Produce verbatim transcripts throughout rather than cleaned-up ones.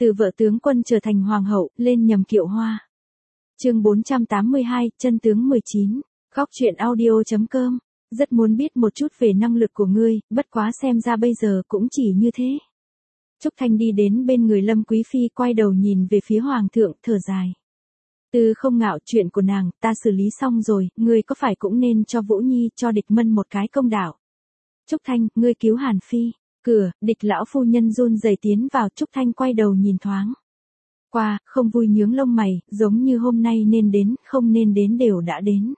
Từ vợ tướng quân trở thành hoàng hậu, lên nhầm kiệu hoa. Chương bốn trăm tám mươi hai, chân tướng mười chín. Góc truyện audio chấm com. Rất muốn biết một chút về năng lực của ngươi, bất quá xem ra bây giờ cũng chỉ như thế. Trúc Thanh đi đến bên người Lâm Quý Phi, quay đầu nhìn về phía hoàng thượng, thở dài. Từ không ngạo, chuyện của nàng, ta xử lý xong rồi, ngươi có phải cũng nên cho Vũ Nhi, cho Địch Mân một cái công đạo. Trúc Thanh, ngươi cứu Hàn Phi. Cửa, Địch lão phu nhân run rẩy tiến vào, Trúc Thanh quay đầu nhìn thoáng qua, không vui nhướng lông mày, giống như hôm nay nên đến, không nên đến đều đã đến.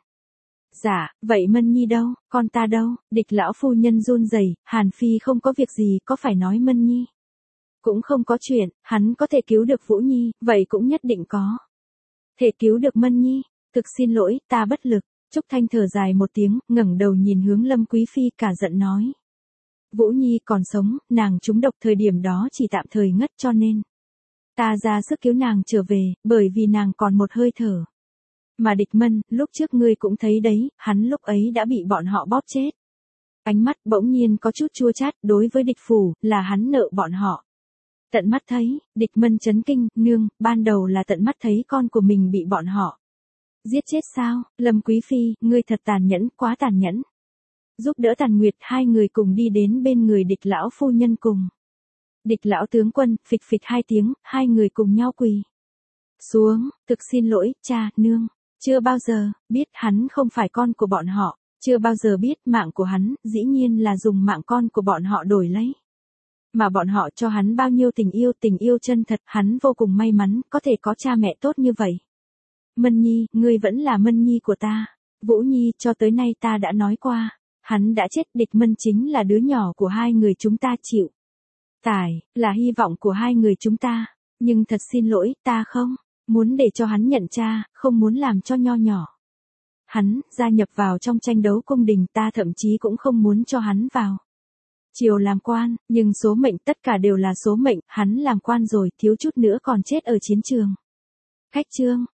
Dạ, vậy Mân Nhi đâu, con ta đâu? Địch lão phu nhân run rẩy, Hàn Phi không có việc gì, có phải nói Mân Nhi? Cũng không có chuyện, hắn có thể cứu được Vũ Nhi, vậy cũng nhất định có. Thể cứu được Mân Nhi, thực xin lỗi, ta bất lực. Trúc Thanh thở dài một tiếng, ngẩng đầu nhìn hướng Lâm Quý Phi, cả giận nói. Vũ Nhi còn sống, nàng trúng độc thời điểm đó chỉ tạm thời ngất, cho nên ta ra sức cứu nàng trở về, bởi vì nàng còn một hơi thở. Mà Địch Mân, lúc trước ngươi cũng thấy đấy, hắn lúc ấy đã bị bọn họ bóp chết. Ánh mắt bỗng nhiên có chút chua chát, đối với Địch phủ, là hắn nợ bọn họ. Tận mắt thấy, Địch Mân chấn kinh, nương, ban đầu là tận mắt thấy con của mình bị bọn họ giết chết sao? Lâm Quý Phi, ngươi thật tàn nhẫn, quá tàn nhẫn. Giúp đỡ Tàn Nguyệt, hai người cùng đi đến bên người Địch lão phu nhân cùng. Địch lão tướng quân, phịch phịch hai tiếng, hai người cùng nhau quỳ xuống, thực xin lỗi, cha, nương, chưa bao giờ biết hắn không phải con của bọn họ, chưa bao giờ biết mạng của hắn, dĩ nhiên là dùng mạng con của bọn họ đổi lấy. Mà bọn họ cho hắn bao nhiêu tình yêu, tình yêu chân thật, hắn vô cùng may mắn, có thể có cha mẹ tốt như vậy. Mân Nhi, ngươi vẫn là Mân Nhi của ta. Vũ Nhi, cho tới nay ta đã nói qua. Hắn đã chết, Địch Mân chính là đứa nhỏ của hai người chúng ta chịu. Tải, là hy vọng của hai người chúng ta. Nhưng thật xin lỗi, ta không muốn để cho hắn nhận cha, không muốn làm cho nho nhỏ hắn gia nhập vào trong tranh đấu cung đình, ta thậm chí cũng không muốn cho hắn vào triều làm quan, nhưng số mệnh, tất cả đều là số mệnh, hắn làm quan rồi, thiếu chút nữa còn chết ở chiến trường. Khách trương,